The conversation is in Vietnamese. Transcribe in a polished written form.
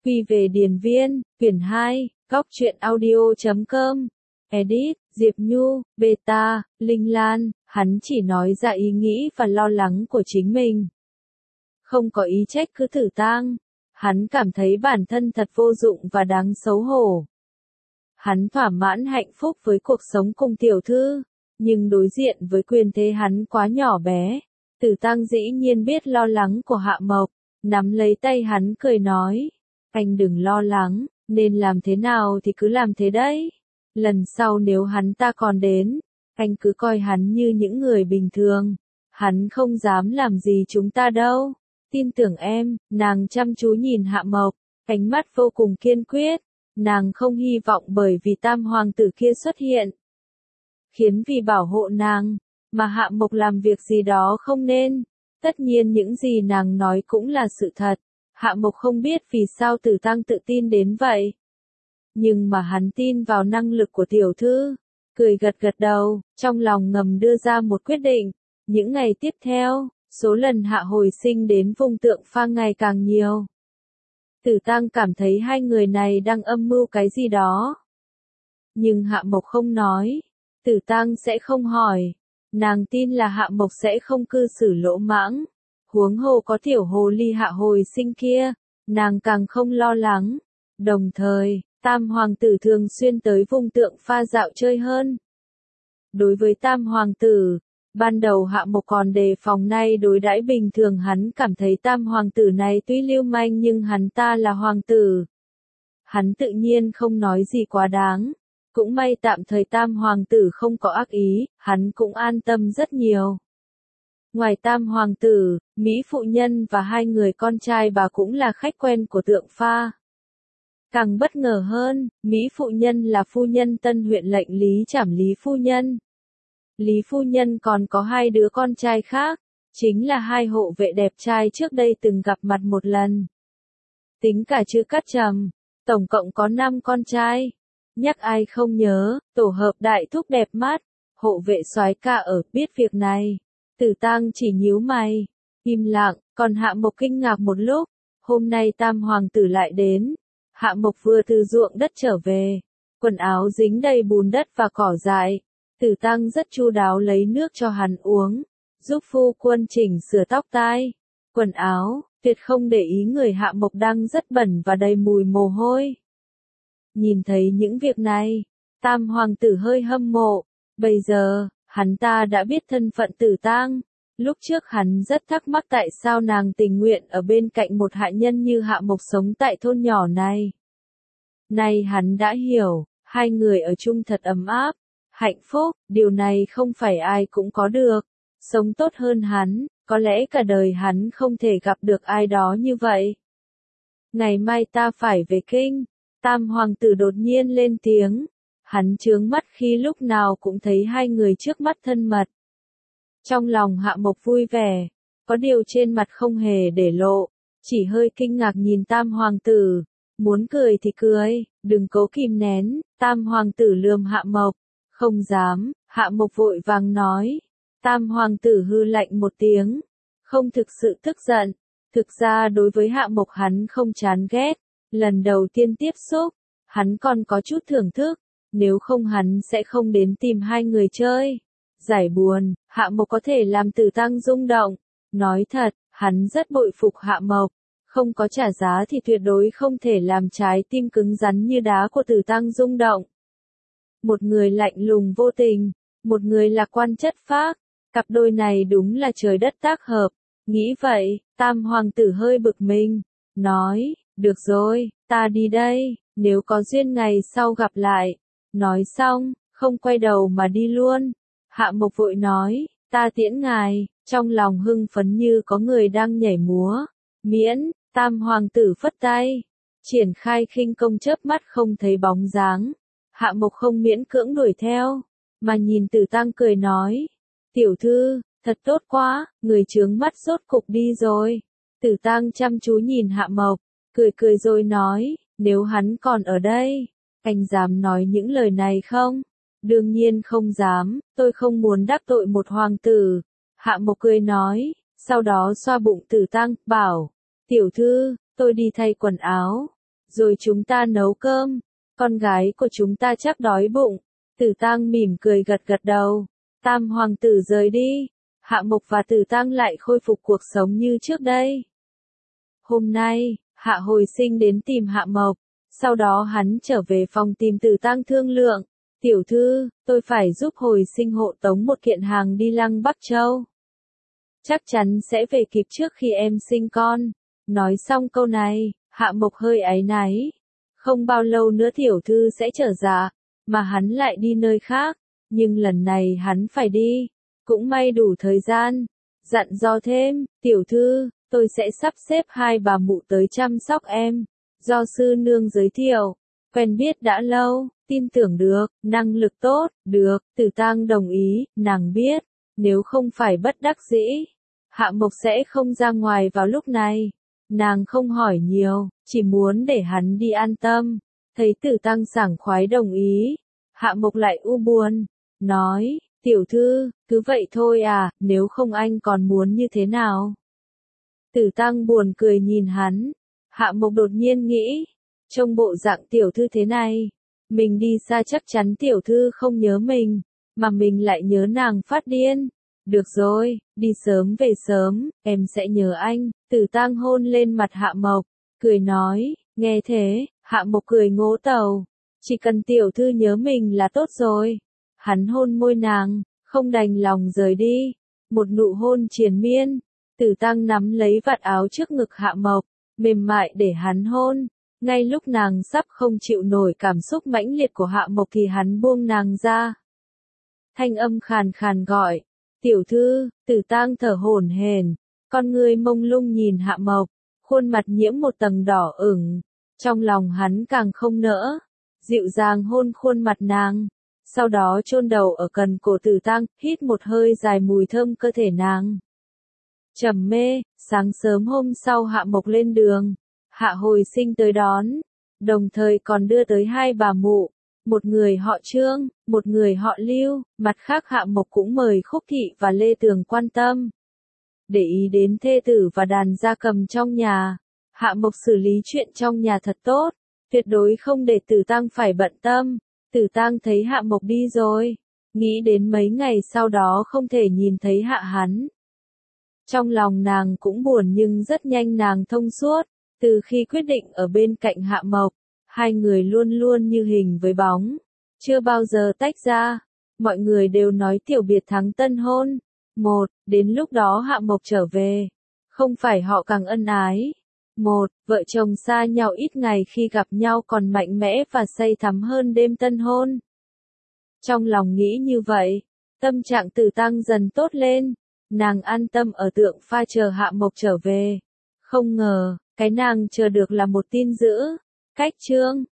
Quy về điền viên, quyển 2, góc truyện audio.com. Edit, Diệp Nhu, Beta, Linh Lan, hắn chỉ nói ra ý nghĩ và lo lắng của chính mình. Không có ý trách cứ Tử Tang. Hắn cảm thấy bản thân thật vô dụng và đáng xấu hổ. Hắn thỏa mãn hạnh phúc với cuộc sống cùng tiểu thư, nhưng đối diện với quyền thế hắn quá nhỏ bé. Tử Tang dĩ nhiên biết lo lắng của Hạ Mộc, nắm lấy tay hắn cười nói, anh đừng lo lắng, nên làm thế nào thì cứ làm thế đấy. Lần sau nếu hắn ta còn đến, anh cứ coi hắn như những người bình thường, hắn không dám làm gì chúng ta đâu. Tin tưởng em, nàng chăm chú nhìn Hạ Mộc, ánh mắt vô cùng kiên quyết, nàng không hy vọng bởi vì tam hoàng tử kia xuất hiện, khiến vì bảo hộ nàng, mà Hạ Mộc làm việc gì đó không nên. Tất nhiên những gì nàng nói cũng là sự thật, Hạ Mộc không biết vì sao Tử Tang tự tin đến vậy. Nhưng mà hắn tin vào năng lực của tiểu thư, cười gật gật đầu, trong lòng ngầm đưa ra một quyết định. Những ngày tiếp theo, số lần Hạ Hồi Sinh đến vùng Tượng Pha ngày càng nhiều. Tử Tang cảm thấy hai người này đang âm mưu cái gì đó. Nhưng Hạ Mộc không nói, Tử Tang sẽ không hỏi. Nàng tin là Hạ Mộc sẽ không cư xử lỗ mãng. Huống hồ có tiểu hồ ly Hạ Hồi Sinh kia, nàng càng không lo lắng. Đồng thời, tam hoàng tử thường xuyên tới vùng Tượng Pha dạo chơi hơn. Đối với tam hoàng tử, ban đầu Hạ Mộc còn đề phòng, nay đối đãi bình thường, hắn cảm thấy tam hoàng tử này tuy lưu manh nhưng hắn ta là hoàng tử. Hắn tự nhiên không nói gì quá đáng. Cũng may tạm thời tam hoàng tử không có ác ý, hắn cũng an tâm rất nhiều. Ngoài tam hoàng tử, Mỹ phụ nhân và hai người con trai bà cũng là khách quen của Tượng Pha. Càng bất ngờ hơn, Mỹ phụ nhân là phu nhân tân huyện lệnh Lý Trảm Lý phu nhân. Lý phu nhân còn có hai đứa con trai khác, chính là hai hộ vệ đẹp trai trước đây từng gặp mặt một lần. Tính cả Chư Cát Trầm, tổng cộng có 5 con trai. Nhắc ai không nhớ, tổ hợp đại thúc đẹp mắt, hộ vệ soái ca ở, biết việc này. Tử Tang chỉ nhíu mày, im lặng, còn Hạ Mộc kinh ngạc một lúc. Hôm nay tam hoàng tử lại đến. Hạ Mộc vừa từ ruộng đất trở về, quần áo dính đầy bùn đất và cỏ dại. Tử Tang rất chu đáo lấy nước cho hắn uống, giúp phu quân chỉnh sửa tóc tai, quần áo, tuyệt không để ý người Hạ Mộc đang rất bẩn và đầy mùi mồ hôi. Nhìn thấy những việc này, tam hoàng tử hơi hâm mộ. Bây giờ, hắn ta đã biết thân phận Tử Tang. Lúc trước hắn rất thắc mắc tại sao nàng tình nguyện ở bên cạnh một hạ nhân như Hạ Mộc sống tại thôn nhỏ này. Nay hắn đã hiểu, hai người ở chung thật ấm áp, hạnh phúc, điều này không phải ai cũng có được. Sống tốt hơn hắn, có lẽ cả đời hắn không thể gặp được ai đó như vậy. Ngày mai ta phải về kinh. Tam hoàng tử đột nhiên lên tiếng. Hắn chướng mắt khi lúc nào cũng thấy hai người trước mắt thân mật. Trong lòng Hạ Mộc vui vẻ, có điều trên mặt không hề để lộ, chỉ hơi kinh ngạc nhìn tam hoàng tử. Muốn cười thì cười, đừng cố kìm nén. Tam hoàng tử lườm Hạ Mộc. Không dám. Hạ Mộc vội vàng nói. Tam hoàng tử hư lạnh một tiếng, không thực sự tức giận. Thực ra đối với Hạ Mộc hắn không chán ghét. Lần đầu tiên tiếp xúc, hắn còn có chút thưởng thức, nếu không hắn sẽ không đến tìm hai người chơi. Giải buồn, Hạ Mộc có thể làm Tử Tang rung động. Nói thật, hắn rất bội phục Hạ Mộc, không có trả giá thì tuyệt đối không thể làm trái tim cứng rắn như đá của Tử Tang rung động. Một người lạnh lùng vô tình, một người lạc quan chất phác, cặp đôi này đúng là trời đất tác hợp. Nghĩ vậy, tam hoàng tử hơi bực mình, nói, được rồi, ta đi đây, nếu có duyên ngày sau gặp lại. Nói xong, không quay đầu mà đi luôn. Hạ Mộc vội nói, ta tiễn ngài, trong lòng hưng phấn như có người đang nhảy múa. Miễn, tam hoàng tử phất tay, triển khai khinh công chớp mắt không thấy bóng dáng. Hạ Mộc không miễn cưỡng đuổi theo, mà nhìn Tử Tang cười nói, tiểu thư, thật tốt quá, người chướng mắt rốt cục đi rồi. Tử Tang chăm chú nhìn Hạ Mộc, cười cười rồi nói, nếu hắn còn ở đây, anh dám nói những lời này không? Đương nhiên không dám, tôi không muốn đắc tội một hoàng tử. Hạ Mộc cười nói, sau đó xoa bụng Tử Tang, bảo, tiểu thư, tôi đi thay quần áo. rồi chúng ta nấu cơm, con gái của chúng ta chắc đói bụng. Tử Tang mỉm cười gật gật đầu. Tam hoàng tử rời đi, Hạ Mộc và Tử Tang lại khôi phục cuộc sống như trước đây. Hôm nay, Hạ Hồi Sinh đến tìm Hạ Mộc, sau đó hắn trở về phòng tìm Tử Tang thương lượng. Tiểu thư, tôi phải giúp Hồi Sinh hộ tống một kiện hàng đi Lăng Bắc Châu. Chắc chắn sẽ về kịp trước khi em sinh con. Nói xong câu này, Hạ Mộc hơi áy náy. Không bao lâu nữa tiểu thư sẽ trở dạ, mà hắn lại đi nơi khác. Nhưng lần này hắn phải đi, cũng may đủ thời gian. Dặn dò thêm, tiểu thư, tôi sẽ sắp xếp hai bà mụ tới chăm sóc em. Do sư nương giới thiệu, quen biết đã lâu, tin tưởng được, năng lực tốt, được, Tử Tang đồng ý, nàng biết, nếu không phải bất đắc dĩ, Hạ Mộc sẽ không ra ngoài vào lúc này. Nàng không hỏi nhiều, chỉ muốn để hắn đi an tâm. Thấy Tử Tang sảng khoái đồng ý, Hạ Mộc lại u buồn, nói, tiểu thư, cứ vậy thôi à, nếu không anh còn muốn như thế nào? Tử Tang buồn cười nhìn hắn, Hạ Mộc đột nhiên nghĩ, trông bộ dạng tiểu thư thế này, mình đi xa chắc chắn tiểu thư không nhớ mình, mà mình lại nhớ nàng phát điên. Được rồi, đi sớm về sớm, em sẽ nhớ anh. Tử Tang hôn lên mặt Hạ Mộc, cười nói, nghe thế, Hạ Mộc cười ngố tàu, chỉ cần tiểu thư nhớ mình là tốt rồi. Hắn hôn môi nàng, không đành lòng rời đi, một nụ hôn triền miên. Tử Tang nắm lấy vạt áo trước ngực Hạ Mộc, mềm mại để hắn hôn. Ngay lúc nàng sắp không chịu nổi cảm xúc mãnh liệt của Hạ Mộc thì hắn buông nàng ra. Thanh âm khàn khàn gọi, tiểu thư. Tử Tang thở hổn hển, con ngươi mông lung nhìn Hạ Mộc, khuôn mặt nhiễm một tầng đỏ ửng. Trong lòng hắn càng không nỡ, dịu dàng hôn khuôn mặt nàng, sau đó chôn đầu ở cần cổ Tử Tang, hít một hơi dài mùi thơm cơ thể nàng. Trầm mê. Sáng sớm hôm sau Hạ Mộc lên đường, Hạ Hồi Sinh tới đón, đồng thời còn đưa tới hai bà mụ, một người họ Trương, một người họ Lưu. Mặt khác Hạ Mộc cũng mời Khúc Thị và Lê Tường quan tâm, để ý đến thê tử và đàn gia cầm trong nhà. Hạ Mộc xử lý chuyện trong nhà thật tốt, tuyệt đối không để Tử Tang phải bận tâm. Tử Tang thấy Hạ Mộc đi rồi, nghĩ đến mấy ngày sau đó không thể nhìn thấy Hạ hắn. Trong lòng nàng cũng buồn nhưng rất nhanh nàng thông suốt. Từ khi quyết định ở bên cạnh Hạ Mộc, hai người luôn luôn như hình với bóng, chưa bao giờ tách ra. Mọi người đều nói tiểu biệt thắng tân hôn. Đến lúc đó Hạ Mộc trở về, không phải họ càng ân ái. Vợ chồng xa nhau ít ngày khi gặp nhau còn mạnh mẽ và say thắm hơn đêm tân hôn. Trong lòng nghĩ như vậy, tâm trạng Tử Tang dần tốt lên. Nàng an tâm ở Tượng Pha chờ Hạ Mộc trở về. Không ngờ, cái nàng chờ được là một tin dữ. Cách Trương,